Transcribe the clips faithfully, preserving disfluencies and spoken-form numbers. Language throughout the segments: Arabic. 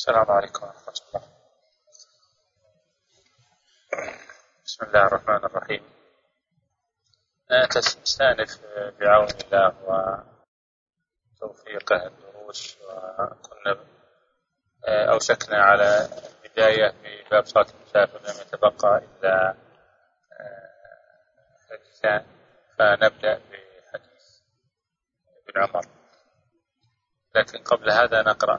السلام عليكم ورحمة الله. بسم الله الرحمن الرحيم. نستأنف بعون الله وتوفيقه الدروس، وكنا أوشكنا على البداية في باب صلاة المسافر، لم يتبقى إلا حديثان، فنبدأ بحديث ابن عمر. لكن قبل هذا نقرأ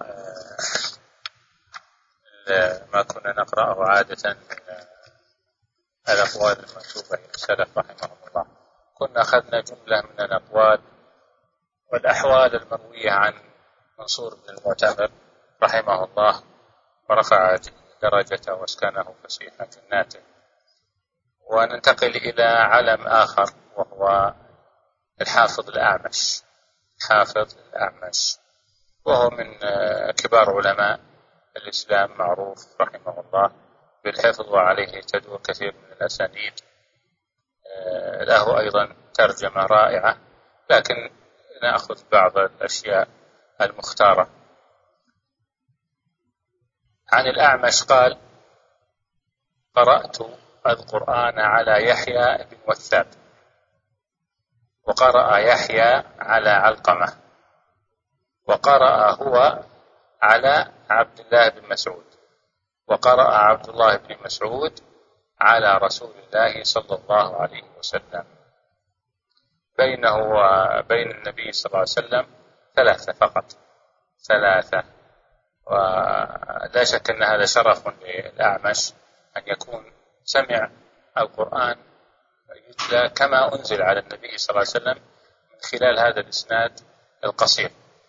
ما كنا نقرأه عادة من الأقوال المنسوبة إلى السلف رحمهم الله. كنا أخذنا جملة من الأقوال والأحوال المروية عن منصور بن المعتمر رحمه الله، ورفع درجته واسكنه فسيح جناته. وننتقل إلى علم آخر، وهو الحافظ الأعمش. حافظ الأعمش وهو من كبار علماء الإسلام، معروف رحمه الله بالحفظ، وعليه تدور كثير من الأسانيد. له أيضا ترجمة رائعة، لكن نأخذ بعض الأشياء المختارة. عن الأعمش قال: قرأت القرآن على يحيى بن وثاب، وقرأ يحيى على علقمة، وقرأ هو على عبد الله بن مسعود، وقرأ عبد الله بن مسعود على رسول الله صلى الله عليه وسلم. بينه وبين النبي صلى الله عليه وسلم ثلاثة فقط، ثلاثة. ولا شك أن هذا شرف للأعمش أن يكون سمع القرآن يتلى كما أنزل على النبي صلى الله عليه وسلم من خلال هذا الإسناد القصير.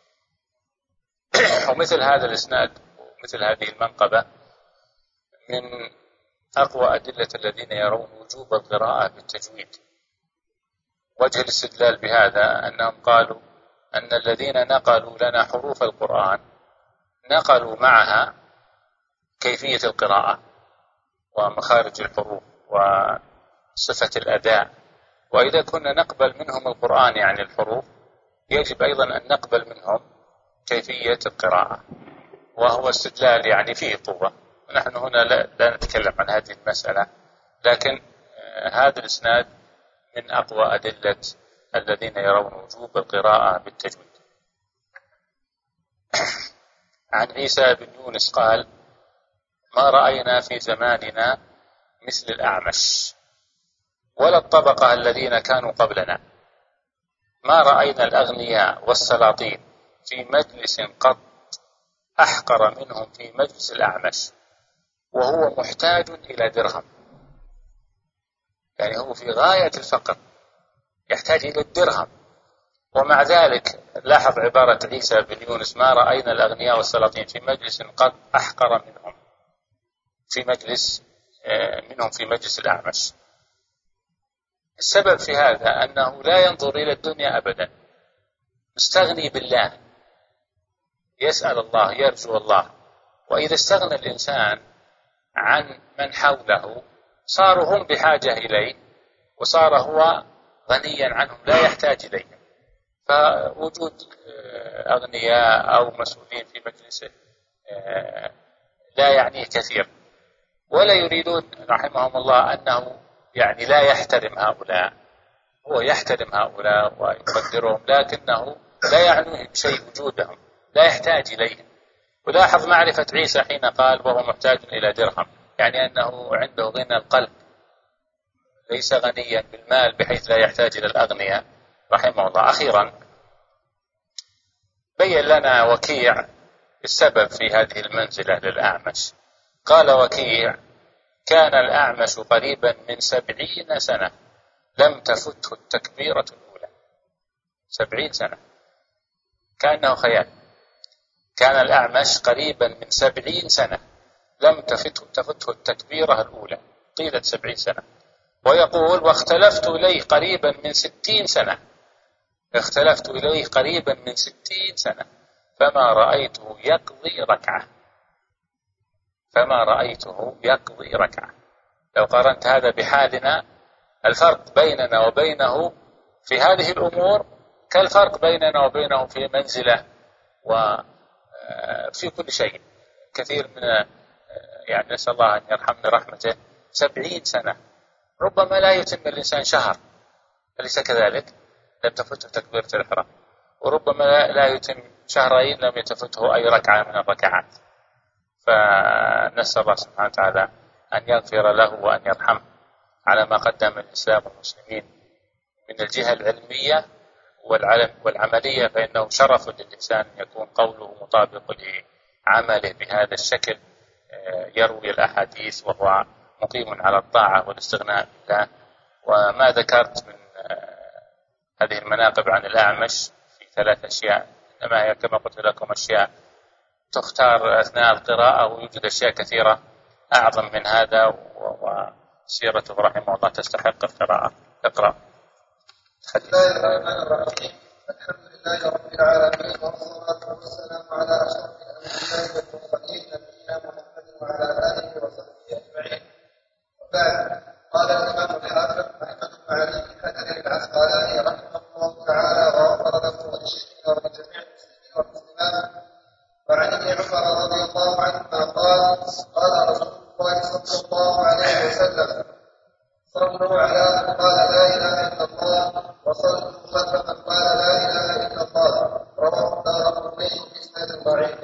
ومثل هذا الإسناد ومثل هذه المنقبة من أقوى أدلة الذين يرون وجوب القراءة بالتجويد. وجه الاستدلال بهذا أنهم قالوا أن الذين نقلوا لنا حروف القرآن نقلوا معها كيفية القراءة ومخارج الحروف وصفة الأداء. وإذا كنا نقبل منهم القرآن يعني الحروف، يجب أيضا أن نقبل منهم كيفية القراءة، وهو استدلال يعني فيه قوة. ونحن هنا لا, لا نتكلم عن هذه المسألة، لكن هذا الإسناد من أقوى أدلة الذين يرون وجوب القراءة بالتجويد. عن عيسى بن يونس قال: ما رأينا في زماننا مثل الأعمش ولا الطبقة الذين كانوا قبلنا. ما رأينا الأغنياء والسلاطين في مجلس قط أحقر منهم في مجلس الأعمش، وهو محتاج إلى درهم. يعني هو في غاية الفقر، يحتاج إلى الدرهم، ومع ذلك لاحظ عبارة عيسى بن يونس: ما رأينا الأغنياء والسلاطين في مجلس قد أحقر منهم في مجلس منهم في مجلس الأعمش. السبب في هذا أنه لا ينظر إلى الدنيا أبدا، مستغني بالله، يسأل الله، يرجو الله. وإذا استغنى الإنسان عن من حوله صاروا هم بحاجة إليه، وصار هو غنيا عنهم لا يحتاج إليهم. فوجود أغنياء أو مسؤولين في مجلسه لا يعنيه كثير، ولا يريدون رحمهم الله أنه يعني لا يحترم هؤلاء. هو يحترم هؤلاء ويقدرهم، لكنه لا يعنيه بشيء وجودهم، لا يحتاج إليهم. ولاحظ معرفة عيسى حين قال وهو محتاج إلى درهم، يعني أنه عنده غنى القلب، ليس غنيا بالمال بحيث لا يحتاج إلى الأغنياء رحمه الله. أخيرا بين لنا وكيع السبب في هذه المنزلة للأعمش. قال وكيع: كان الأعمش قريبا من سبعين سنة لم تفته التكبيرة الأولى. سبعين سنة كأنه خيال. كان الأعمش قريبا من سبعين سنة لم تفته, تفته التكبيرة الأولى، قيلت سبعين سنة. ويقول: واختلفت إليه قريبا من ستين سنة، اختلفت إليه قريبا من ستين سنة فما رأيته يقضي ركعة، فما رأيته يقضي ركعة. لو قارنت هذا بحالنا، الفرق بيننا وبينه في هذه الأمور كالفرق بيننا وبينه في منزلة وفي كل شيء. كثير من يعني نسأل الله أن يرحمنا رحمته سبعين سنة ربما لا يتم الإنسان شهر، أليس كذلك؟ لم تفته تكبيرة الإحرام، وربما لا يتم شهرين لم يتفته أي ركعة من الركعات. فنسأل الله سبحانه وتعالى أن يغفر له وأن يرحمه على ما قدم الإسلام والمسلمين من الجهة العلمية والعملية، فإنه شرف للإنسان أن يكون قوله مطابق لعمله بهذا الشكل، يروي الأحاديث وهو مقيم على الطاعة والاستغناء بالله. وما ذكرت من هذه المناقب عن الأعمش في ثلاث أشياء، إنما هي كما قلت لكم أشياء تختار أثناء القراءة، ويوجد أشياء كثيرة أعظم من هذا، وسيرته رحمه الله تستحق القراءة. اقرأ. بسم الله الرحمن الرحيم. الحمد لله رب العالمين، والصلاة والسلام على أشرف الأنبياء والمرسلين نبينا محمد وعلى آله وصحبه أجمعين. وبعد، قال الإمام الحافظ أحمد بن علي بن حجر العسقلاني رحمه الله تعالى وغفر له ولشيخنا ولجميع المسلمين والمسلمات: وعن ابن عمر رضي الله عنهما قال: قال رسول الله صلى الله عليه وسلم: صلوا على من قال لا إله إلا الله، وصلوا خلف من قال لا إله إلا الله. رواه الدارقطني بإسناد ضعيف.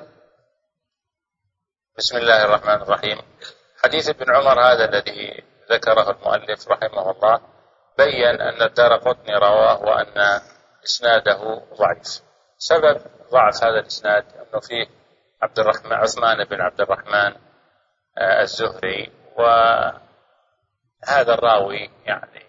بسم الله الرحمن الرحيم. حديث ابن عمر هذا الذي ذكره المؤلف رحمه الله بين أن الدارقطني رواه وأن إسناده ضعيف. سبب ضعف هذا الإسناد أنه فيه عبد الرحمن عثمان بن عبد الرحمن الزهري، وهذا الراوي يعني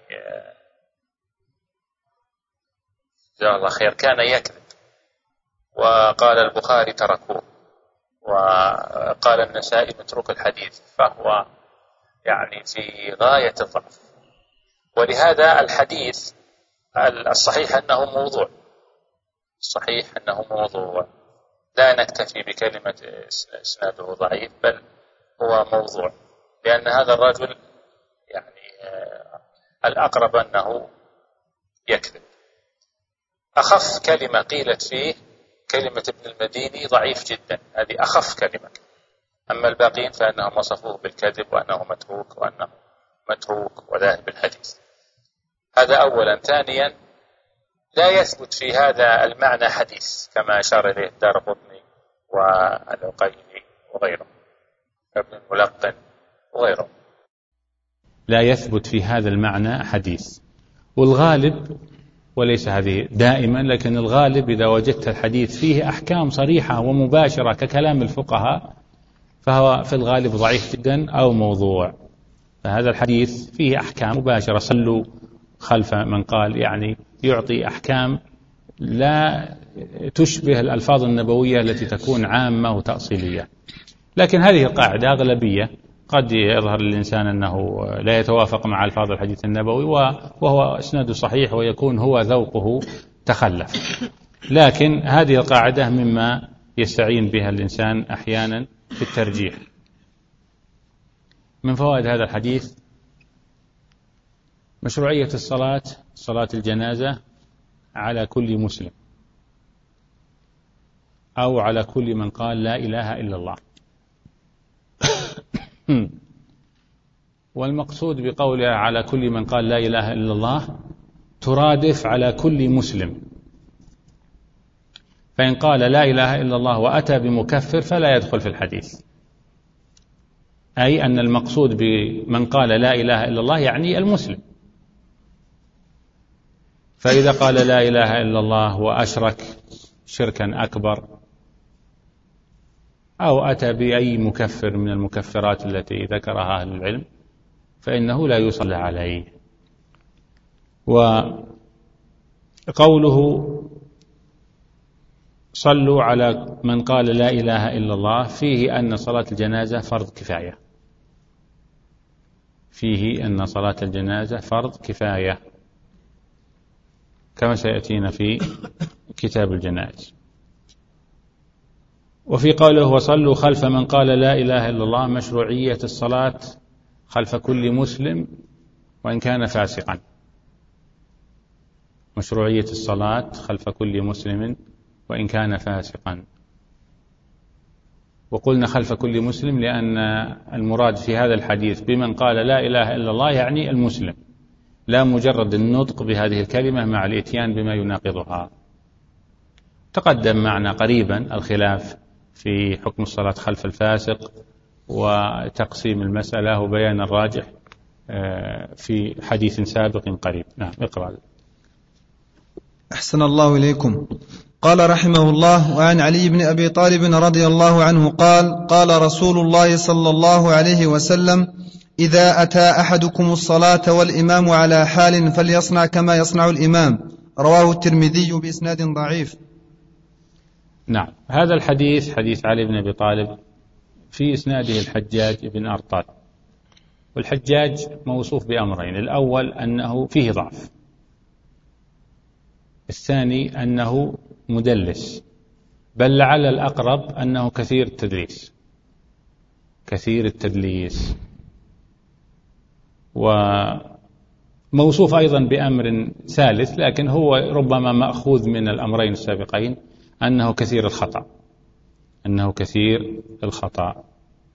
جزاه الله خير كان يكذب، وقال البخاري تركوه، وقال النسائي متروك الحديث، فهو يعني في غاية الضعف. ولهذا الحديث الصحيح أنه موضوع، الصحيح أنه موضوع، لا نكتفي بكلمة إسناده ضعيف، بل هو موضوع، لأن هذا الرجل يعني الأقرب أنه يكذب. أخف كلمة قيلت فيه كلمة ابن المديني ضعيف جدا، هذه أخف كلمة. أما الباقين فإنهم وصفوه بالكذب وأنه متروك وأنه متروك وذاهب الحديث. هذا أولا. ثانيا، لا يثبت في هذا المعنى حديث كما أشار إليه الدارقطني والعقيلي وغيره، ابن الملقن وغيره. لا يثبت في هذا المعنى حديث، والغالب، وليس هذه دائما، لكن الغالب إذا وجدت الحديث فيه أحكام صريحة ومباشرة ككلام الفقهاء فهو في الغالب ضعيف جدا أو موضوع. فهذا الحديث فيه أحكام مباشرة: صلوا خلف من قال، يعني يعطي أحكام لا تشبه الألفاظ النبوية التي تكون عامة وتأصيلية. لكن هذه القاعدة أغلبية، قد يظهر للإنسان أنه لا يتوافق مع ألفاظ الحديث النبوي وهو إسناد صحيح ويكون هو ذوقه تخلف، لكن هذه القاعدة مما يستعين بها الإنسان أحيانا في الترجيح. من فوائد هذا الحديث مشروعية الصلاة صلاة الجنازة على كل مسلم أو على كل من قال لا إله إلا الله. والمقصود بقوله على كل من قال لا إله إلا الله ترادف على كل مسلم، فإن قال لا إله إلا الله وأتى بمكفر فلا يدخل في الحديث، أي أن المقصود بمن قال لا إله إلا الله يعني المسلم. فإذا قال لا إله إلا الله وأشرك شركا أكبر أو أتى بأي مكفر من المكفرات التي ذكرها أهل العلم فإنه لا يصلى عليه. وقوله صلوا على من قال لا إله إلا الله فيه أن صلاة الجنازة فرض كفاية، فيه أن صلاة الجنازة فرض كفاية كما سيأتينا في كتاب الجنائز. وفي قوله وصلوا خلف من قال لا إله إلا الله مشروعية الصلاة خلف كل مسلم وإن كان فاسقا، مشروعية الصلاة خلف كل مسلم وإن كان فاسقا. وقلنا خلف كل مسلم لأن المراد في هذا الحديث بمن قال لا إله إلا الله يعني المسلم، لا مجرد النطق بهذه الكلمة مع الإتيان بما يناقضها. تقدم معنا قريبا الخلاف في حكم الصلاة خلف الفاسق وتقسيم المسألة وبيان الراجح في حديث سابق قريب. نعم اقرأ. أحسن الله إليكم. قال رحمه الله: وعن علي بن أبي طالب رضي الله عنه قال: قال رسول الله صلى الله عليه وسلم: إذا أتى أحدكم الصلاة والإمام على حال فليصنع كما يصنع الإمام. رواه الترمذي بإسناد ضعيف. نعم، هذا الحديث حديث علي بن أبي طالب في إسناده الحجاج بن أرطاد، والحجاج موصوف بأمرين: الأول أنه فيه ضعف، الثاني أنه مدلس، بل لعل الأقرب أنه كثير التدليس كثير التدليس وموصوف أيضا بأمر ثالث، لكن هو ربما مأخوذ من الأمرين السابقين، أنه كثير الخطأ أنه كثير الخطأ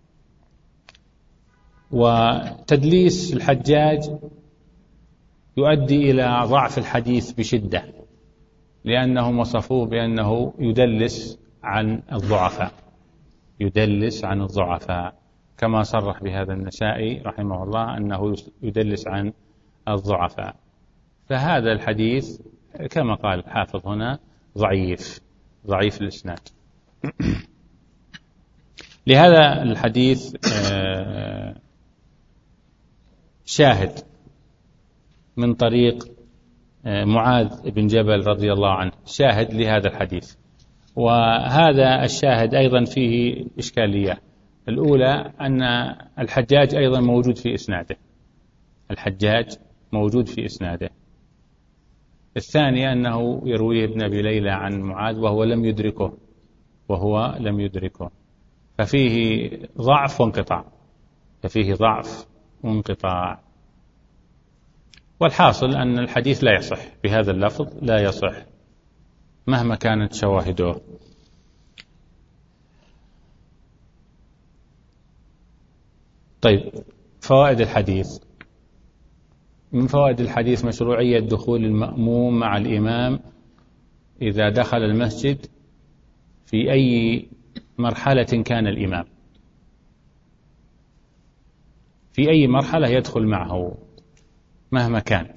وتدليس الحجاج يؤدي إلى ضعف الحديث بشدة، لأنهم وصفوه بأنه يدلس عن الضعفاء يدلس عن الضعفاء كما صرح بهذا النسائي رحمه الله أنه يدلس عن الضعفاء. فهذا الحديث كما قال الحافظ هنا ضعيف ضعيف الإسناد. لهذا الحديث شاهد من طريق معاذ بن جبل رضي الله عنه، شاهد لهذا الحديث، وهذا الشاهد أيضا فيه إشكالية. الأولى أن الحجاج أيضا موجود في إسناده الحجاج موجود في إسناده الثانية أنه يرويه ابن أبي ليلى عن معاذ وهو لم يدركه وهو لم يدركه ففيه ضعف وانقطاع ففيه ضعف وانقطاع والحاصل أن الحديث لا يصح بهذا اللفظ، لا يصح مهما كانت شواهده. طيب، فوائد الحديث. من فوائد الحديث مشروعية دخول المأموم مع الإمام إذا دخل المسجد في أي مرحلة كان الإمام، في أي مرحلة يدخل معه مهما كان.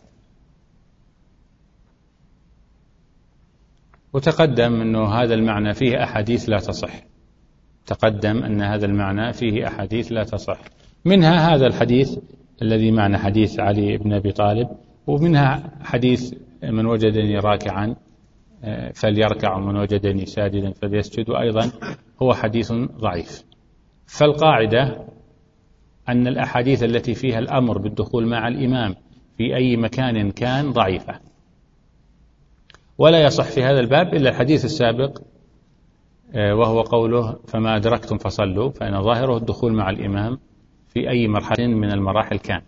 وتقدم أنه هذا المعنى فيه أحاديث لا تصح تقدم أن هذا المعنى فيه أحاديث لا تصح منها هذا الحديث الذي معنى حديث علي بن أبي طالب، ومنها حديث من وجدني راكعا فليركع ومن وجدني ساجدا فليسجد، وأيضا هو حديث ضعيف. فالقاعدة أن الأحاديث التي فيها الأمر بالدخول مع الإمام في أي مكان كان ضعيفة، ولا يصح في هذا الباب إلا الحديث السابق وهو قوله فما أدركتم فصلوا، فإن ظاهره الدخول مع الإمام في أي مرحلة من المراحل كان.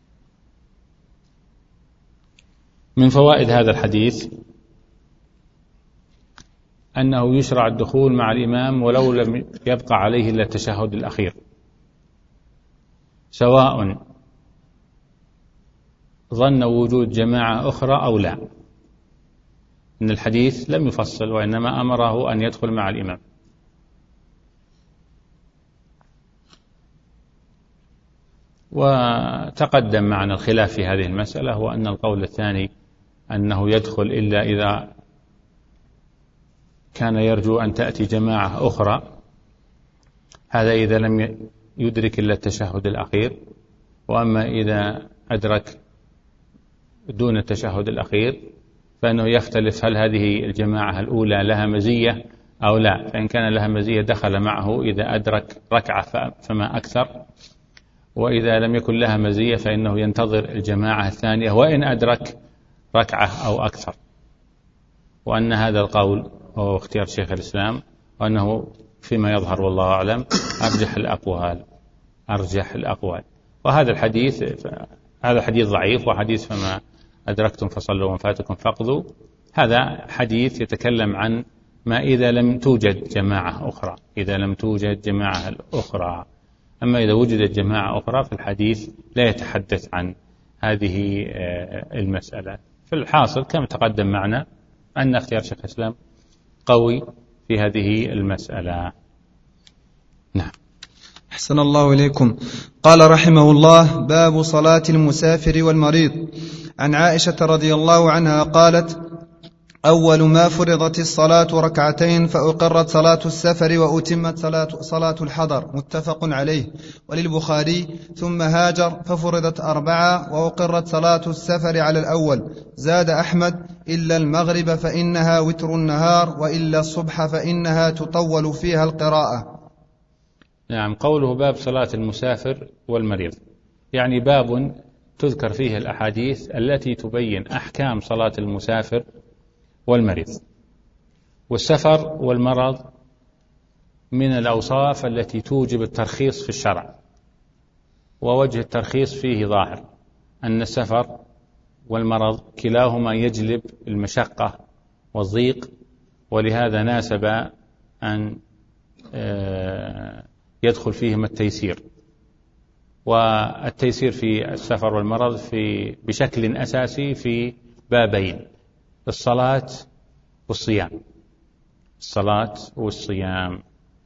من فوائد هذا الحديث أنه يشرع الدخول مع الإمام ولو لم يبقى عليه إلا التشهد الأخير، سواء ظن وجود جماعة أخرى أو لا، إن الحديث لم يفصل وإنما أمره أن يدخل مع الإمام. وتقدم معنا الخلاف في هذه المسألة، وأن القول الثاني أنه يدخل إلا إذا كان يرجو أن تأتي جماعة أخرى، هذا إذا لم يدرك إلا التشهد الأخير. وأما إذا أدرك دون التشهد الأخير فإنه يختلف هل هذه الجماعة الأولى لها مزية أو لا، فإن كان لها مزية دخل معه إذا أدرك ركعة فما أكثر، وإذا لم يكن لها مزية فإنه ينتظر الجماعة الثانية وإن أدرك ركعة أو أكثر. وأن هذا القول هو اختيار شيخ الإسلام، وأنه فيما يظهر والله أعلم أرجح الأقوال أرجح الأقوال وهذا الحديث هذا الحديث ضعيف، وحديث فما أدركتم فصلوا وما فاتكم فاقضوا هذا حديث يتكلم عن ما إذا لم توجد جماعة أخرى، إذا لم توجد جماعة أخرى. أما إذا وجدت جماعة أخرى فالحديث لا يتحدث عن هذه المسألة. في الحاصل كما تقدم معنا أن اختيار شيخ الإسلام قوي في هذه المسألة. نعم. أحسن الله إليكم. قال رحمه الله: باب صلاة المسافر والمريض. عن عائشة رضي الله عنها قالت: أول ما فرضت الصلاة ركعتين، فأقرت صلاة السفر وأتمت صلاة, صلاة الحضر. متفق عليه. وللبخاري: ثم هاجر ففرضت أربعة، وأقرت صلاة السفر على الأول. زاد أحمد: إلا المغرب فإنها وتر النهار، وإلا الصبح فإنها تطول فيها القراءة. نعم. قوله باب صلاة المسافر والمريض، يعني باب تذكر فيه الأحاديث التي تبين أحكام صلاة المسافر والمريض. والسفر والمرض من الأوصاف التي توجب الترخيص في الشرع، ووجه الترخيص فيه ظاهر، أن السفر والمرض كلاهما يجلب المشقة والضيق، ولهذا ناسب أن يدخل فيهما التيسير. والتيسير في السفر والمرض في بشكل أساسي في بابين: الصلاة والصيام. الصلاة والصيام.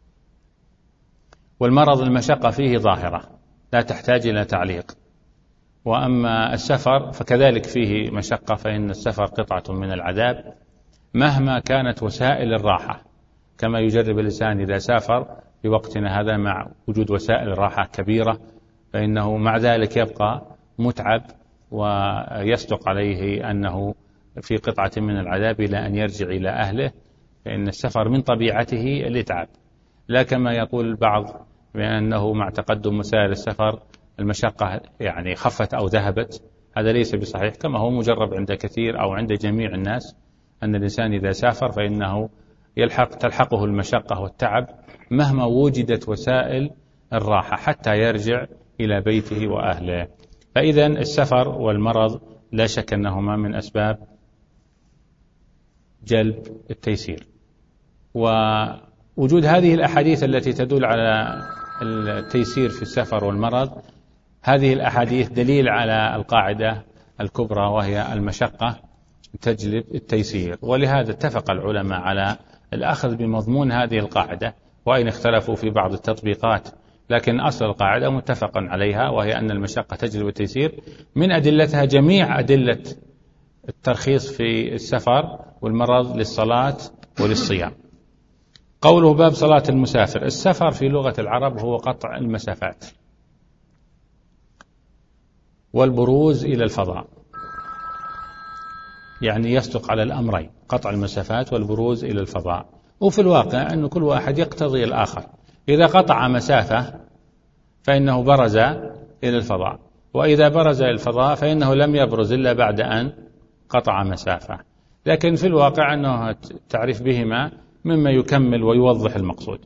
والمرض المشقة فيه ظاهرة لا تحتاج إلى تعليق. وأما السفر فكذلك فيه مشقة، فإن السفر قطعة من العذاب مهما كانت وسائل الراحة، كما يجرب الإنسان إذا سافر في وقتنا هذا مع وجود وسائل الراحة كبيرة، فإنه مع ذلك يبقى متعب ويصدق عليه أنه في قطعة من العذاب إلى أن يرجع إلى أهله، فإن السفر من طبيعته الإتعاب. لا كما يقول البعض بأنه مع تقدم وسائل السفر المشقة يعني خفت أو ذهبت. هذا ليس بصحيح، كما هو مجرب عند كثير أو عند جميع الناس أن الإنسان إذا سافر فإنه يلحق تلحقه المشقة والتعب مهما وجدت وسائل الراحة حتى يرجع إلى بيته وأهله. فإذا السفر والمرض لا شك أنهما من أسباب جلب التيسير. ووجود هذه الأحاديث التي تدل على التيسير في السفر والمرض، هذه الأحاديث دليل على القاعدة الكبرى، وهي المشقة تجلب التيسير. ولهذا اتفق العلماء على الأخذ بمضمون هذه القاعدة، وإن اختلفوا في بعض التطبيقات، لكن أصل القاعدة متفق عليها، وهي أن المشقة تجلب التيسير. من أدلتها جميع أدلة الترخيص في السفر والمرض للصلاة وللصيام. قوله باب صلاة المسافر. السفر في لغة العرب هو قطع المسافات والبروز إلى الفضاء، يعني يصدق على الأمرين: قطع المسافات والبروز إلى الفضاء. وفي الواقع أن كل واحد يقتضي الآخر. إذا قطع مسافة فإنه برز إلى الفضاء، وإذا برز إلى الفضاء فإنه لم يبرز إلا بعد أن قطع مسافة. لكن في الواقع أنه التعريف بهما مما يكمل ويوضح المقصود.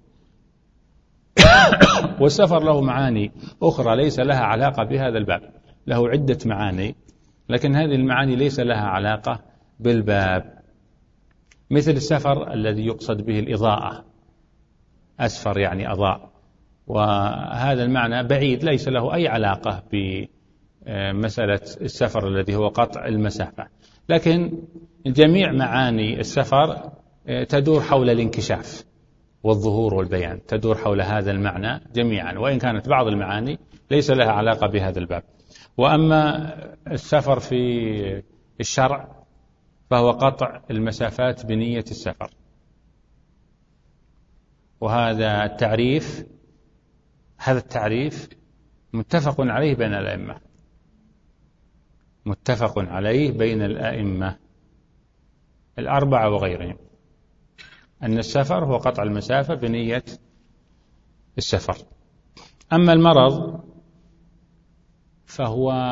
والسفر له معاني أخرى ليس لها علاقة بهذا الباب، له عدة معاني، لكن هذه المعاني ليس لها علاقة بالباب. مثل السفر الذي يقصد به الإضاءة، أسفر يعني أضاء، وهذا المعنى بعيد ليس له أي علاقة بمسألة السفر الذي هو قطع المسافة. لكن جميع معاني السفر تدور حول الانكشاف والظهور والبيان، تدور حول هذا المعنى جميعا، وإن كانت بعض المعاني ليس لها علاقة بهذا الباب. وأما السفر في الشرع فهو قطع المسافات بنية السفر، وهذا التعريف هذا التعريف متفق عليه بين الأئمة، متفق عليه بين الأئمة الأربعة وغيرهم، أن السفر هو قطع المسافة بنية السفر. أما المرض فهو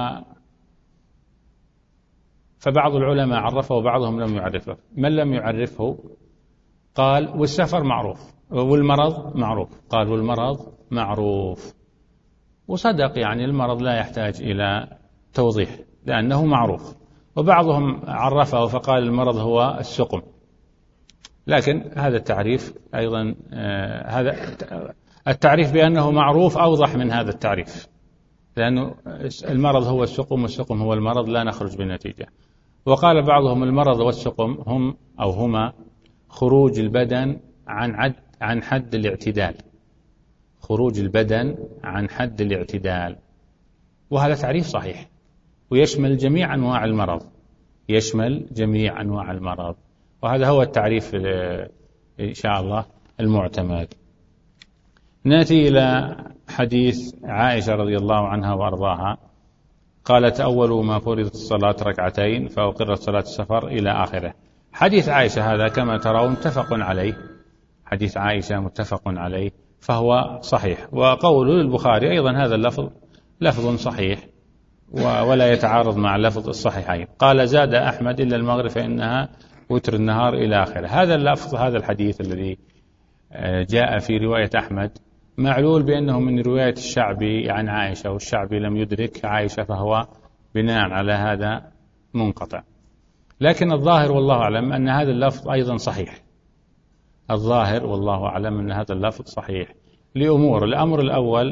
فبعض العلماء عرفه وبعضهم لم يعرفه. من لم يعرفه قال والسفر معروف والمرض معروف، قال والمرض معروف، وصدق، يعني المرض لا يحتاج إلى توضيح لأنه معروف. وبعضهم عرفه فقال المرض هو السقم، لكن هذا التعريف أيضا هذا التعريف بأنه معروف أوضح من هذا التعريف، لأنه المرض هو السقم والسقم هو المرض، لا نخرج بالنتيجة. وقال بعضهم المرض والسقم هم أو هما خروج البدن عن عد عن حد الاعتدال، خروج البدن عن حد الاعتدال، وهذا تعريف صحيح ويشمل جميع أنواع المرض، يشمل جميع أنواع المرض، وهذا هو التعريف إن شاء الله المعتمد. نأتي إلى حديث عائشة رضي الله عنها وأرضاها، قالت: أول ما فرضت الصلاة ركعتين فأقرت صلاة السفر إلى آخره. حديث عائشة هذا كما ترون متفق عليه، حديث عائشة متفق عليه فهو صحيح، وقول البخاري أيضا هذا اللفظ لفظ صحيح ولا يتعارض مع لفظ الصحيحين. قال: زاد أحمد إلا المغرب فإنها وتر النهار إلى آخره. هذا اللفظ هذا الحديث الذي جاء في رواية أحمد معلول بأنه من رواية الشعبي عن عائشة، والشعبي لم يدرك عائشة فهو بناء على هذا منقطع. لكن الظاهر والله أعلم أن هذا اللفظ أيضا صحيح، الظاهر والله أعلم أن هذا اللفظ صحيح لأمور. الأمر الأول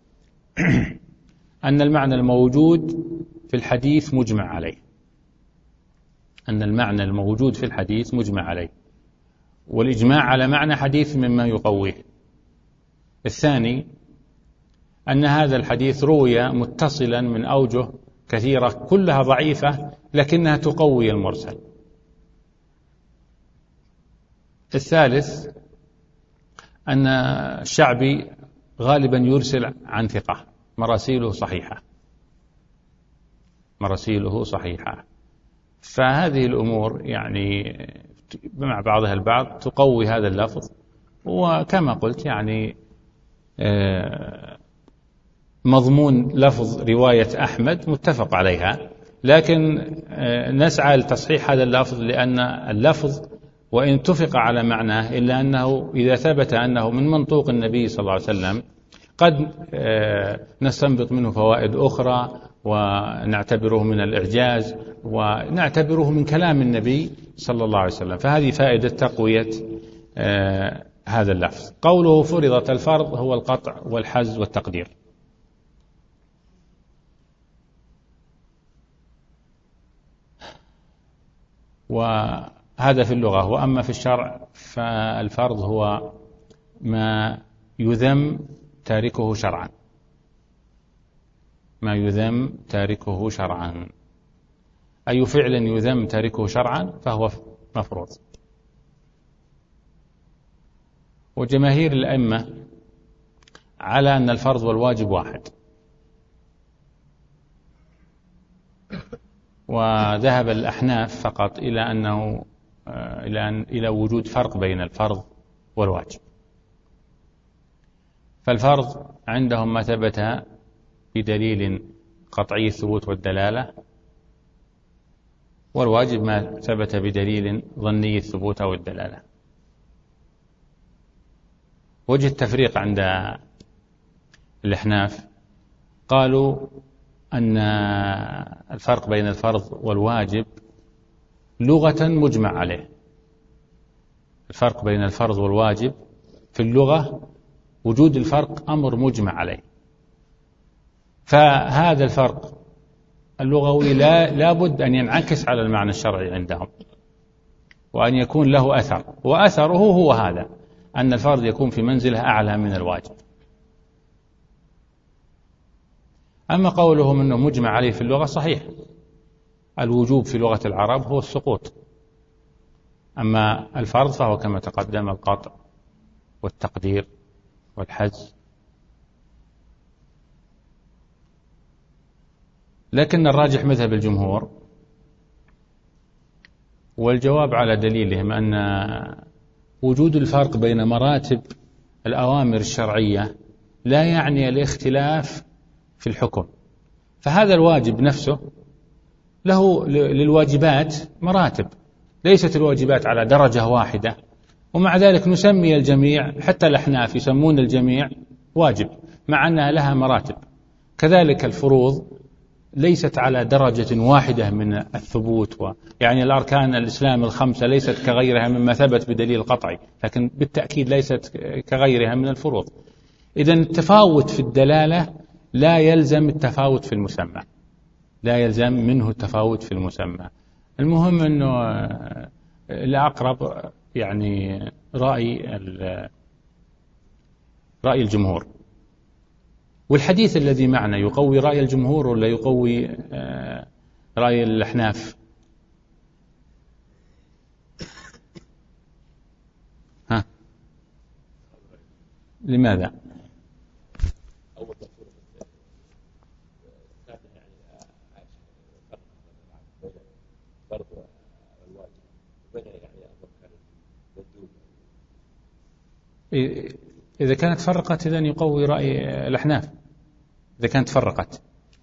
أن المعنى الموجود في الحديث مجمع عليه، أن المعنى الموجود في الحديث مجمع عليه، والإجماع على معنى حديث مما يقويه. الثاني أن هذا الحديث روي متصلا من أوجه كثيرة كلها ضعيفة لكنها تقوي المرسل. الثالث أن الشعبي غالبا يرسل عن ثقة، مراسيله صحيحة، مراسيله صحيحة، فهذه الأمور يعني مع بعضها البعض تقوي هذا اللفظ. وكما قلت يعني مضمون لفظ رواية أحمد متفق عليها، لكن نسعى لتصحيح هذا اللفظ، لأن اللفظ وإن اتفق على معناه إلا أنه إذا ثبت أنه من منطوق النبي صلى الله عليه وسلم قد نستنبط منه فوائد أخرى ونعتبره من الإعجاز ونعتبره من كلام النبي صلى الله عليه وسلم، فهذه فائدة تقوية هذا اللفظ. قوله فرضت الفرض هو القطع والحز والتقدير. وهذا في اللغة. وأما في الشرع فالفرض هو ما يذم تاركه شرعا، ما يذم تاركه شرعا، أي فعل يذم تاركه شرعا فهو مفروض. وجماهير الأئمة على أن الفرض والواجب واحد، وذهب الأحناف فقط إلى أنه إلى أن إلى وجود فرق بين الفرض والواجب. فالفرض عندهم ما ثبت بدليل قطعي الثبوت والدلالة، والواجب ما ثبت بدليل ظني الثبوت أو الدلالة. وجه التفريق عند الأحناف قالوا أن الفرق بين الفرض والواجب لغة مجمع عليه. الفرق بين الفرض والواجب في اللغة وجود الفرق أمر مجمع عليه، فهذا الفرق اللغوي لا لابد أن ينعكس على المعنى الشرعي عندهم، وأن يكون له أثر، وأثره هو هذا أن الفرض يكون في منزلة أعلى من الواجب. أما قولهم أنه مجمع عليه في اللغة صحيح، الوجوب في لغة العرب هو السقوط، أما الفرض فهو كما تقدم القطع والتقدير والحز. لكن الراجح مذهب الجمهور، والجواب على دليلهم أن وجود الفرق بين مراتب الأوامر الشرعية لا يعني الاختلاف في الحكم، فهذا الواجب نفسه له للواجبات مراتب، ليست الواجبات على درجة واحدة، ومع ذلك نسمي الجميع، حتى الأحناف يسمون الجميع واجب مع أنها لها مراتب. كذلك الفروض ليست على درجة واحدة من الثبوت و يعني الأركان الإسلام الخمسة ليست كغيرها مما ثبت بدليل قطعي، لكن بالتأكيد ليست كغيرها من الفروض. إذن التفاوت في الدلالة لا يلزم التفاوت في المسمى، لا يلزم منه التفاوت في المسمى. المهم أنه الأقرب يعني رأي رأي الجمهور. والحديث الذي معنا يقوي رأي الجمهور ولا يقوي رأي الأحناف؟ ها لماذا؟ إذا كانت فرقت إذن يقوي رأي الأحناف. إذا كانت فرقت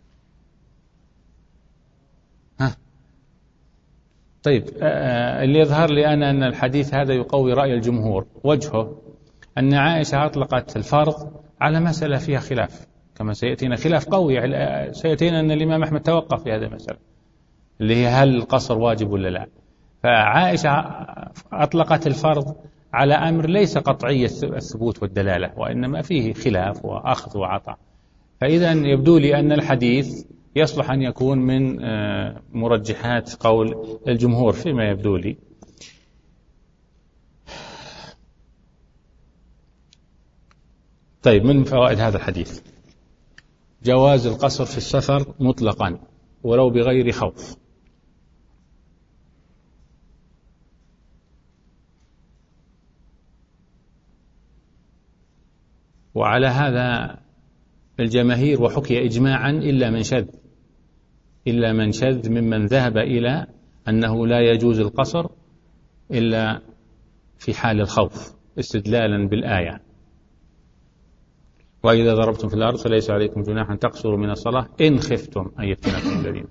ها طيب اللي يظهر لي أنا أن الحديث هذا يقوي رأي الجمهور. وجهه أن عائشة أطلقت الفرض على مسألة فيها خلاف، كما سيأتينا خلاف قوي. سيأتينا أن الإمام أحمد توقف في هذه المسألة اللي هي هل القصر واجب ولا لا. فعائشة أطلقت الفرض على أمر ليس قطعي الثبوت والدلالة، وإنما فيه خلاف وأخذ وعطاء. فإذا يبدو لي أن الحديث يصلح أن يكون من مرجحات قول الجمهور فيما يبدو لي. طيب، من فوائد هذا الحديث جواز القصر في السفر مطلقا ولو بغير خوف. وعلى هذا الجماهير، وحكي إجماعا إلا من شذ إلا من شذ ممن ذهب إلى أنه لا يجوز القصر إلا في حال الخوف استدلالا بالآية: وإذا ضربتم في الأرض فليس عليكم جناح أن تقصروا من الصلاة إن خفتم أن يفتنكم الذين.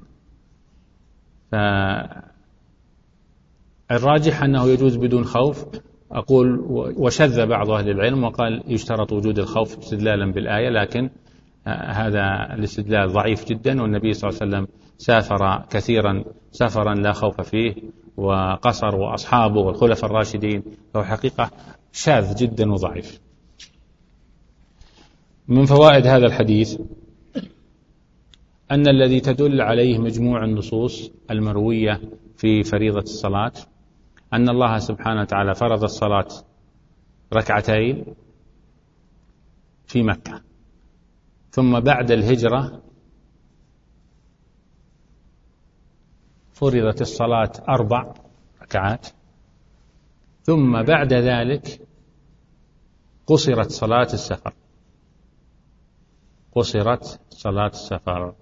فالراجح أنه يجوز بدون خوف. أقول وشذ بعض أهل العلم وقال يشترط وجود الخوف استدلالا بالآية، لكن هذا الاستدلال ضعيف جدا، والنبي صلى الله عليه وسلم سافر كثيرا سفرا لا خوف فيه وقصر، وأصحابه والخلفاء الراشدين، فهو حقيقة شاذ جدا وضعيف. من فوائد هذا الحديث أن الذي تدل عليه مجموع النصوص المروية في فريضة الصلاة أن الله سبحانه وتعالى فرض الصلاة ركعتين في مكة، ثم بعد الهجرة فرضت الصلاة أربع ركعات، ثم بعد ذلك قصرت صلاة السفر قصرت صلاة السفر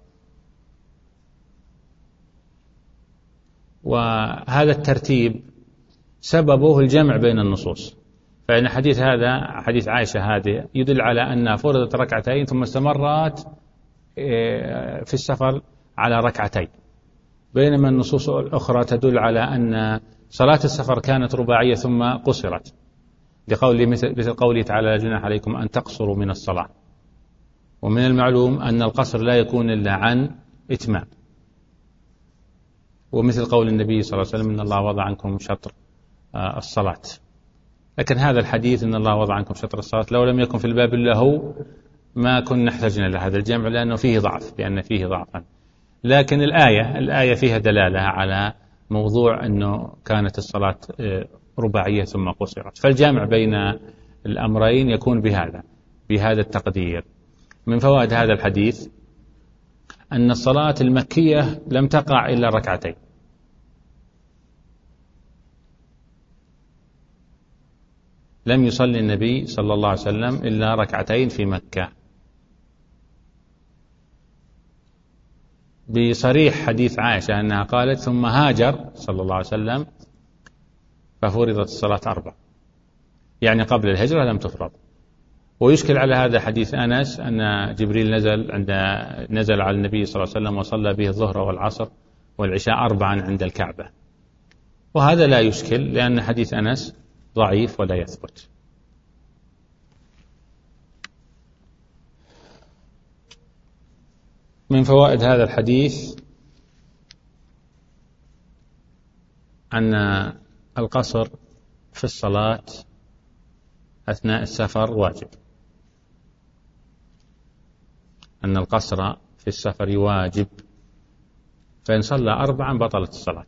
وهذا الترتيب سببه الجمع بين النصوص. فإن حديث هذا حديث عائشة هذه يدل على أنها فرضت ركعتين ثم استمرت في السفر على ركعتين، بينما النصوص الأخرى تدل على أن صلاة السفر كانت رباعية ثم قصرت، لقول مثل قوله تعالى: لا جناح عليكم أن تقصروا من الصلاة. ومن المعلوم أن القصر لا يكون إلا عن إتمام، ومثل قول النبي صلى الله عليه وسلم: إن الله وضع عنكم شطر الصلاة. لكن هذا الحديث إن الله وضع عنكم شطر الصلاة لو لم يكن في الباب إلا هو ما كنا نحتاجنا إلى هذا الجمع، لأنه فيه ضعف لأن فيه ضعفا. لكن الآية الآية فيها دلالة على موضوع أنه كانت الصلاة رباعية ثم قصرت، فالجمع بين الأمرين يكون بهذا بهذا التقدير. من فوائد هذا الحديث أن الصلاة المكية لم تقع إلا ركعتين، لم يصلي النبي صلى الله عليه وسلم إلا ركعتين في مكة، بصريح حديث عائشة أنها قالت: ثم هاجر صلى الله عليه وسلم ففرضت الصلاة أربع، يعني قبل الهجرة لم تفرض. ويشكل على هذا حديث أنس أن جبريل نزل عند نزل على النبي صلى الله عليه وسلم وصلى به الظهر والعصر والعشاء أربعا عند الكعبة، وهذا لا يشكل لأن حديث أنس ضعيف ولا يثبت. من فوائد هذا الحديث أن القصر في الصلاة أثناء السفر واجب، أن القصر في السفر واجب، فإن صلى أربعا بطلت الصلاة.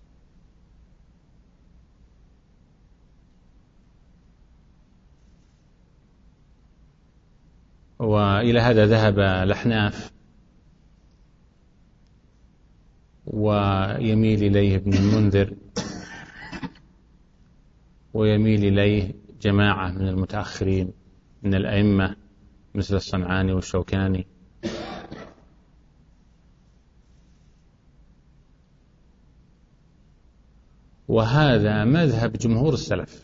وإلى هذا ذهب الأحناف، ويميل إليه ابن المنذر، ويميل إليه جماعة من المتأخرين من الأئمة مثل الصنعاني والشوكاني. وهذا مذهب جمهور السلف،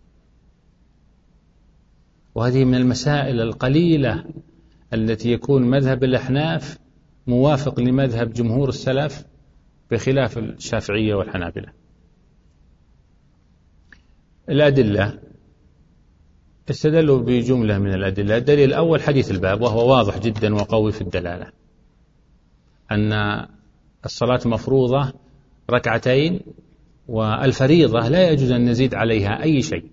وهذه من المسائل القليلة التي يكون مذهب الأحناف موافق لمذهب جمهور السلف بخلاف الشافعية والحنابلة. الأدلة استدلوا بجملة من الأدلة. الدليل الأول حديث الباب، وهو واضح جدا وقوي في الدلالة، أن الصلاة مفروضة ركعتين، والفريضة لا يجوز أن نزيد عليها أي شيء.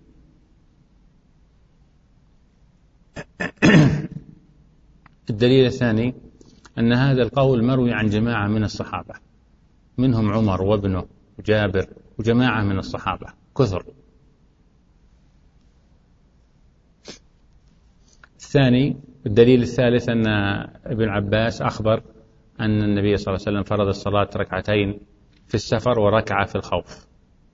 الدليل الثاني أن هذا القول مروي عن جماعة من الصحابة، منهم عمر وابنه وجابر وجماعة من الصحابة كثر. الثاني الدليل الثالث أن ابن عباس أخبر أن النبي صلى الله عليه وسلم فرض الصلاة ركعتين في السفر وركعة في الخوف.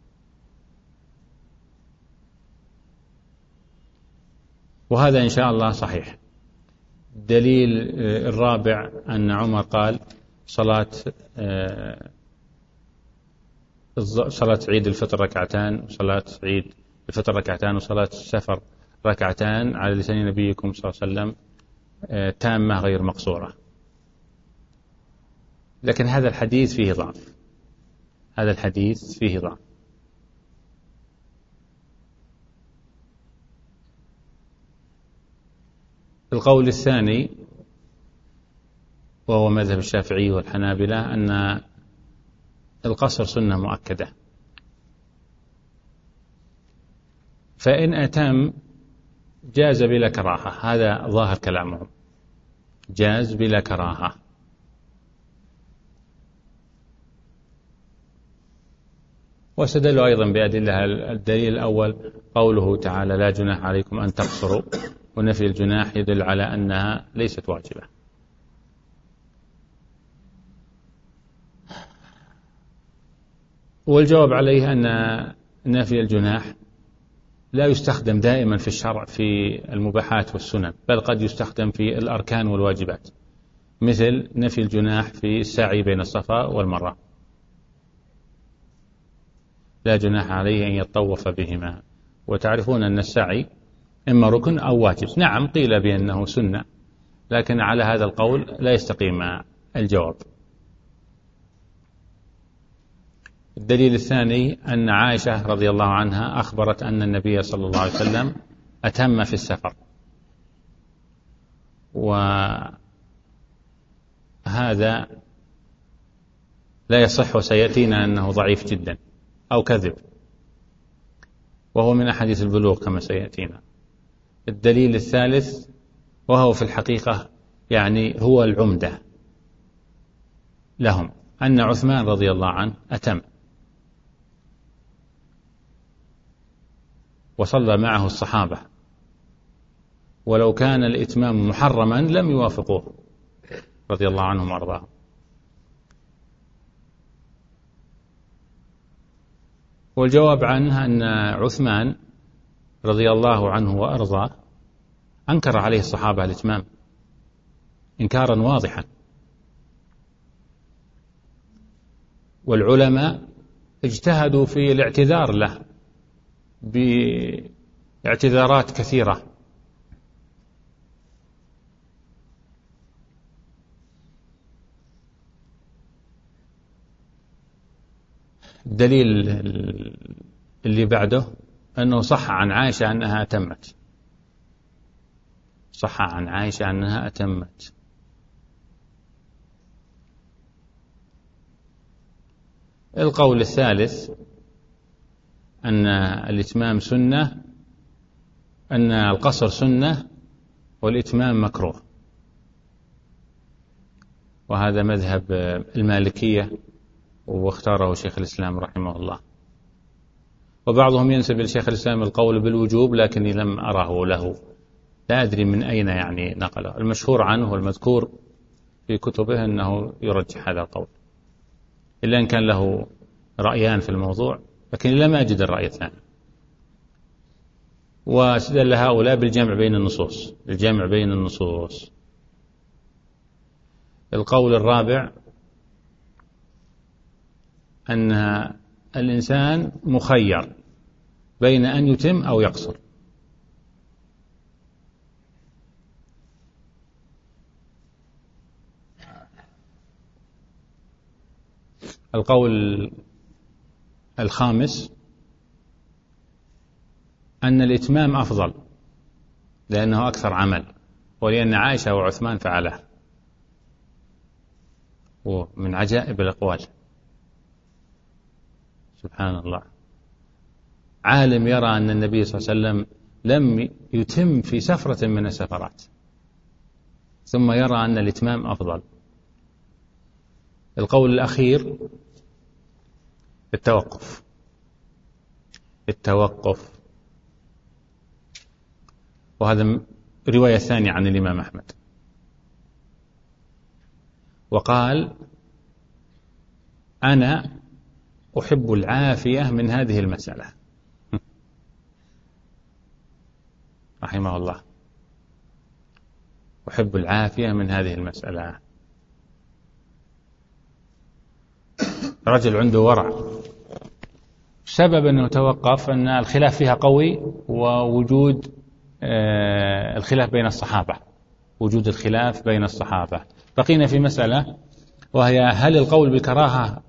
وهذا إن شاء الله صحيح. الدليل الرابع أن عمر قال صلاة صلاة عيد الفطر ركعتان، وصلاة عيد الفطر ركعتان، وصلاة السفر ركعتان على لسان نبيكم صلى الله عليه وسلم تامة غير مقصورة. لكن هذا الحديث فيه ضعف، هذا الحديث فيه ضعف. القول الثاني وهو مذهب الشافعي والحنابلة أن القصر سنة مؤكدة، فإن أتم جاز بلا كراهة، هذا ظاهر كلامهم، جاز بلا كراهة. واستدلوا أيضا بأدلة. الدليل الأول قوله تعالى لا جناح عليكم أن تقصروا، ونفي الجناح يدل على أنها ليست واجبة. والجواب عليه أن نفي الجناح لا يستخدم دائما في الشرع في المباحات والسنن، بل قد يستخدم في الأركان والواجبات، مثل نفي الجناح في السعي بين الصفا والمروة، لا جناح عليه أن يطوف بهما. وتعرفون أن السعي إما ركن أو واجب. نعم قيل بأنه سنة، لكن على هذا القول لا يستقيم الجواب. الدليل الثاني أن عائشة رضي الله عنها أخبرت أن النبي صلى الله عليه وسلم أتم في السفر، وهذا لا يصح، وسيأتينا أنه ضعيف جدا أو كذب، وهو من أحاديث البلوغ كما سيأتينا. الدليل الثالث وهو في الحقيقة يعني هو العمدة لهم، أن عثمان رضي الله عنه أتم وصلى معه الصحابة، ولو كان الإتمام محرما لم يوافقوه رضي الله عنهم وأرضاهم. والجواب عنه أن عثمان رضي الله عنه وأرضاه أنكر عليه الصحابة الإتمام إنكارا واضحا، والعلماء اجتهدوا في الاعتذار له باعتذارات كثيرة. الدليل اللي بعده أنه صح عن عائشة أنها أتمت، صح عن عائشة أنها أتمت. القول الثالث أن الإتمام سنة، أن القصر سنة والإتمام مكروه، وهذا مذهب المالكية واختاره شيخ الإسلام رحمه الله. وبعضهم ينسب لشيخ الإسلام القول بالوجوب، لكني لم أره له، لا أدري من أين يعني نقله. المشهور عنه والمذكور في كتبه أنه يرجح هذا القول، إلا أن كان له رأيان في الموضوع، لكن لم أجد الرأي الثاني. واستدل هؤلاء بالجمع بين النصوص، الجمع بين النصوص. القول الرابع أن الإنسان مخير بين أن يتم أو يقصر. القول الخامس أن الإتمام أفضل لأنه أكثر عمل، ولأن عائشة وعثمان فعله، ومن عجائب الأقوال سبحان الله. عالم يرى أن النبي صلى الله عليه وسلم لم يتم في سفرة من السفرات، ثم يرى أن الإتمام أفضل. القول الأخير التوقف، التوقف وهذا رواية ثانية عن الإمام أحمد، وقال: أنا أحب العافية من هذه المسألة رحمه الله، أحب العافية من هذه المسألة. رجل عنده ورع، سبب أنه توقف أن الخلاف فيها قوي، ووجود الخلاف بين الصحابة، وجود الخلاف بين الصحابة. بقينا في مسألة، وهي هل القول بالكراهة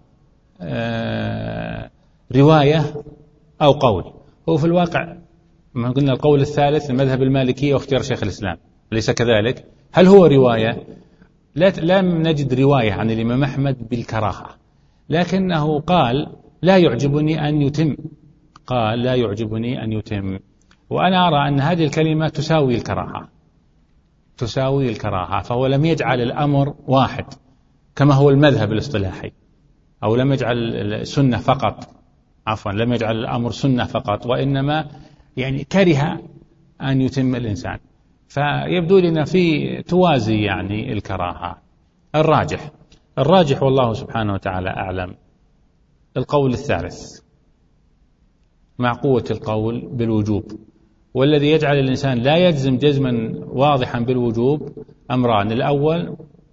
رواية أو قول؟ هو في الواقع ما قلنا القول الثالث المذهب المالكي واختيار شيخ الإسلام، ليس كذلك؟ هل هو رواية؟ لم نجد رواية عن الإمام أحمد بالكراهة، لكنه قال: لا يعجبني أن يتم، قال: لا يعجبني أن يتم. وأنا أرى أن هذه الكلمة تساوي الكراهة، تساوي الكراهة، فهو لم يجعل الأمر واحد كما هو المذهب الاصطلاحي، أو لم يجعل السنة فقط، عفوا لم يجعل الأمر سنة فقط، وإنما يعني كره أن يتم الإنسان، فيبدو لنا في توازي يعني الكراهة. الراجح الراجح والله سبحانه وتعالى أعلم القول الثالث مع قوة القول بالوجوب. والذي يجعل الإنسان لا يجزم جزما واضحا بالوجوب أمران: الأول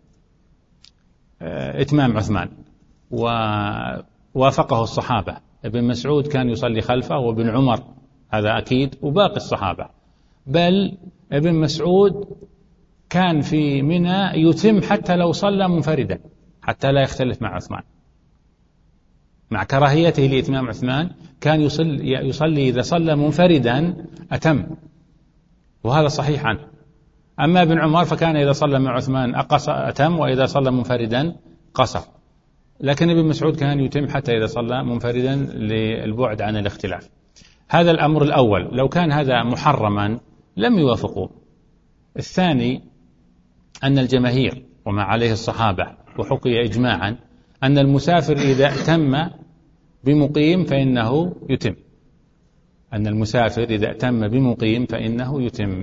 إتمام عثمان، ووافقه الصحابة، ابن مسعود كان يصلي خلفه، وابن عمر هذا أكيد، وباقي الصحابة، بل ابن مسعود كان في منى يتم حتى لو صلى منفردا، حتى لا يختلف مع عثمان، مع كراهيته لإتمام عثمان كان يصلي, يصلي إذا صلى منفردا أتم، وهذا صحيح عنه. أما ابن عمر فكان إذا صلى مع عثمان أتم، وإذا صلى منفردا قصر. لكن ابن مسعود كان يتم حتى إذا صلى منفردا للبعد عن الاختلاف. هذا الأمر الأول، لو كان هذا محرما لم يوافقوا. الثاني أن الجماهير وما عليه الصحابة وحكي إجماعا أن المسافر إذا اتم بمقيم فإنه يتم، أن المسافر إذا اتم بمقيم فإنه يتم.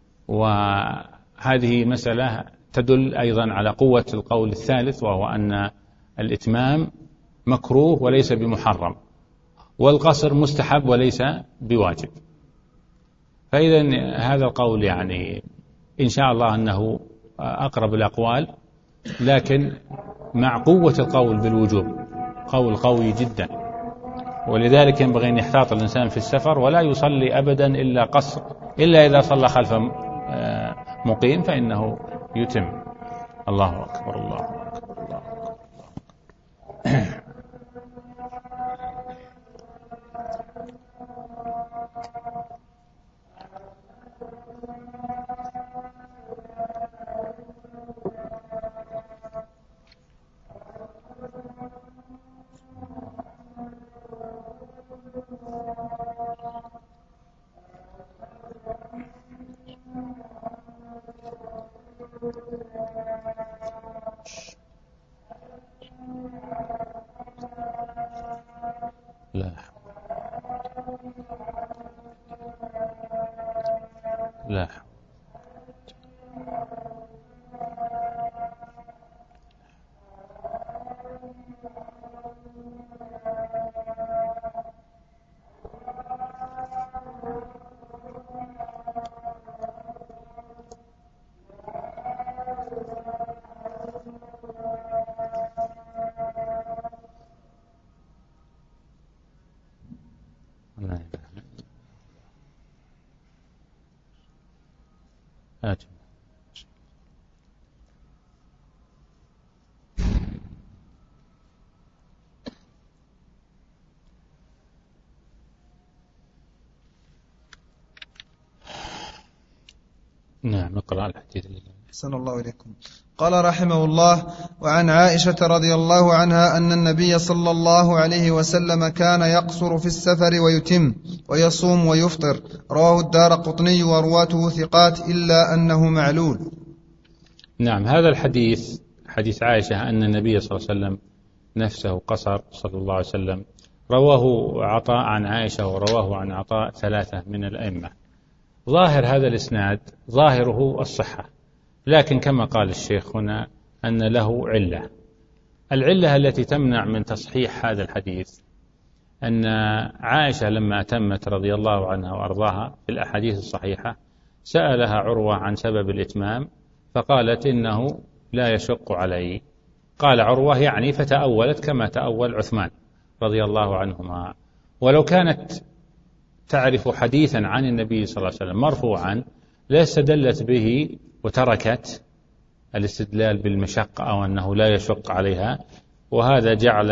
وهذه مسألة تدل أيضا على قوة القول الثالث، وهو أن الإتمام مكروه وليس بمحرم، والقصر مستحب وليس بواجب. فإذا هذا القول يعني إن شاء الله أنه أقرب الأقوال، لكن مع قوة القول بالوجوب قول قوي جدا، ولذلك ينبغي أن يحتاط الإنسان في السفر ولا يصلي أبدا إلا قصر، إلا إذا صلى خلف مقيم فإنه يتم. الله أكبر الله أكبر الله أكبر. آجل. نعم نقرأ الحديث. أحسن الله إليكم. قال رحمه الله: وعن عائشة رضي الله عنها أن النبي صلى الله عليه وسلم كان يقصر في السفر ويتم ويصوم ويفطر. رواه الدارقطني ورواته ثقات إلا أنه معلول. نعم، هذا الحديث حديث عائشة أن النبي صلى الله عليه وسلم نفسه قصر صلى الله عليه وسلم، رواه عطاء عن عائشة ورواه عن عطاء ثلاثة من الأئمة. ظاهر هذا الإسناد ظاهره الصحة، لكن كما قال الشيخ هنا أن له علة. العلة التي تمنع من تصحيح هذا الحديث أن عائشة لما أتمت رضي الله عنها وأرضاها في الأحاديث الصحيحة سألها عروة عن سبب الإتمام فقالت إنه لا يشق علي. قال عروة يعني فتأولت كما تأول عثمان رضي الله عنهما. ولو كانت تعرف حديثا عن النبي صلى الله عليه وسلم مرفوعا لاستدلت به وتركت الاستدلال بالمشقة أو أنه لا يشق عليها، وهذا جعل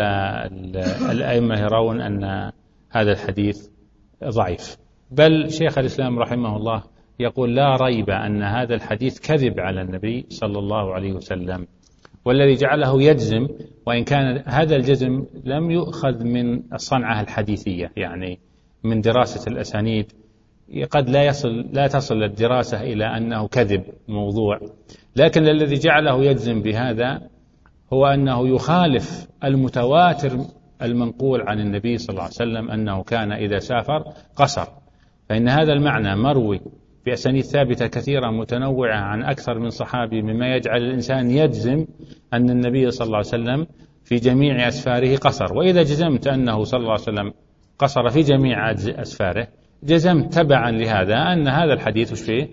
الأئمة يرون أن هذا الحديث ضعيف. بل شيخ الإسلام رحمه الله يقول لا ريب أن هذا الحديث كذب على النبي صلى الله عليه وسلم، والذي جعله يجزم، وإن كان هذا الجزم لم يؤخذ من الصنعة الحديثية يعني من دراسة الأسانيد، قد لا يصل لا تصل الدراسة إلى أنه كذب موضوع، لكن الذي جعله يجزم بهذا هو أنه يخالف المتواتر المنقول عن النبي صلى الله عليه وسلم أنه كان إذا سافر قصر. فإن هذا المعنى مروي بأسانيد ثابتة كثيرة متنوعة عن أكثر من صحابي، مما يجعل الإنسان يجزم أن النبي صلى الله عليه وسلم في جميع أسفاره قصر. وإذا جزمت أنه صلى الله عليه وسلم قصر في جميع أسفاره جزمت تبعا لهذا أن هذا الحديث وش فيه؟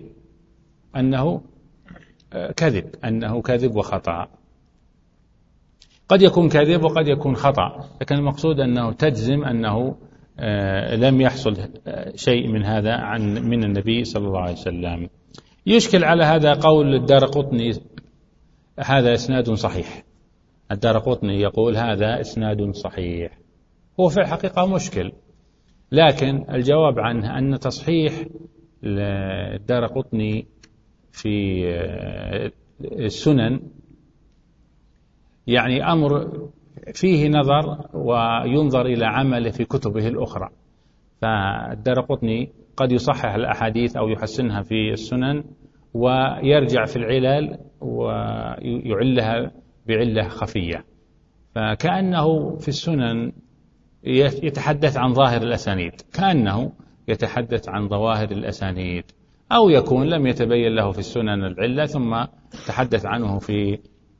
أنه كذب، أنه كذب وخطأ. قد يكون كذب وقد يكون خطأ، لكن المقصود أنه تجزم أنه لم يحصل شيء من هذا عن من النبي صلى الله عليه وسلم. يشكل على هذا قول الدارقطني هذا إسناد صحيح. الدارقطني يقول هذا إسناد صحيح، هو في الحقيقة مشكل، لكن الجواب عنه أن تصحيح الدارقطني في السنن يعني أمر فيه نظر وينظر إلى عمله في كتبه الأخرى. فالدارقطني قد يصحح الأحاديث أو يحسنها في السنن ويرجع في العلل ويعلها بعلة خفية، فكأنه في السنن يتحدث عن ظاهر الأسانيد، كأنه يتحدث عن ظواهر الأسانيد، أو يكون لم يتبين له في السنن العلة ثم تحدث عنه في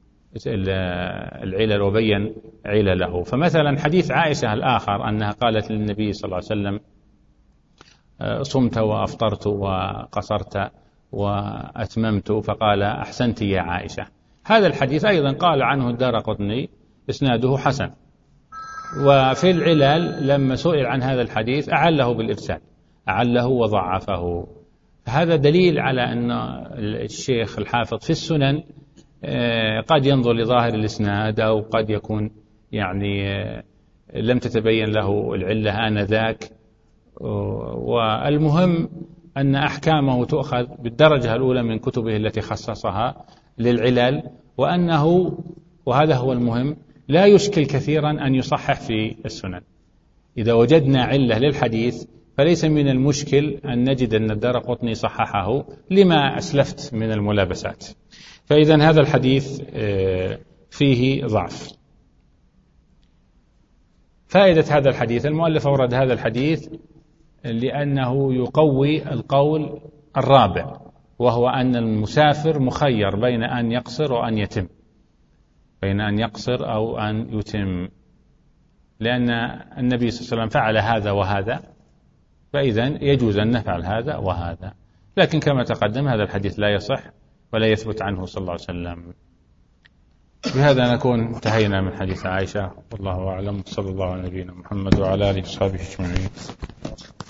العلل وبين علله. فمثلا حديث عائشة الآخر أنها قالت للنبي صلى الله عليه وسلم صمت وأفطرت وقصرت وأتممت، فقال أحسنت يا عائشة. هذا الحديث أيضا قال عنه الدارقطني إسناده حسن، وفي العلل لما سئل عن هذا الحديث أعله بالإرسال، أعله وضعفه. هذا دليل على أن الشيخ الحافظ في السنن قد ينظر لظاهر الإسناد، أو قد يكون يعني لم تتبين له العلة آنذاك. والمهم أن أحكامه تؤخذ بالدرجة الأولى من كتبه التي خصصها للعلل، وأنه وهذا هو المهم لا يشكل كثيرا أن يصحح في السنن. إذا وجدنا علة للحديث فليس من المشكل أن نجد أن الدارقطني صححه لما أسلفت من الملابسات. فإذا هذا الحديث فيه ضعف. فائدة هذا الحديث، المؤلف أورد هذا الحديث لأنه يقوي القول الرابع، وهو أن المسافر مخير بين أن يقصر وأن يتم، بين أن يقصر أو أن يتم، لأن النبي صلى الله عليه وسلم فعل هذا وهذا، فإذا يجوز أن نفعل هذا وهذا. لكن كما تقدم هذا الحديث لا يصح ولا يثبت عنه صلى الله عليه وسلم. بهذا نكون انتهينا من حديث عائشة، والله أعلم. صلى الله على نبينا محمد وعلى آله وصحبه أجمعين.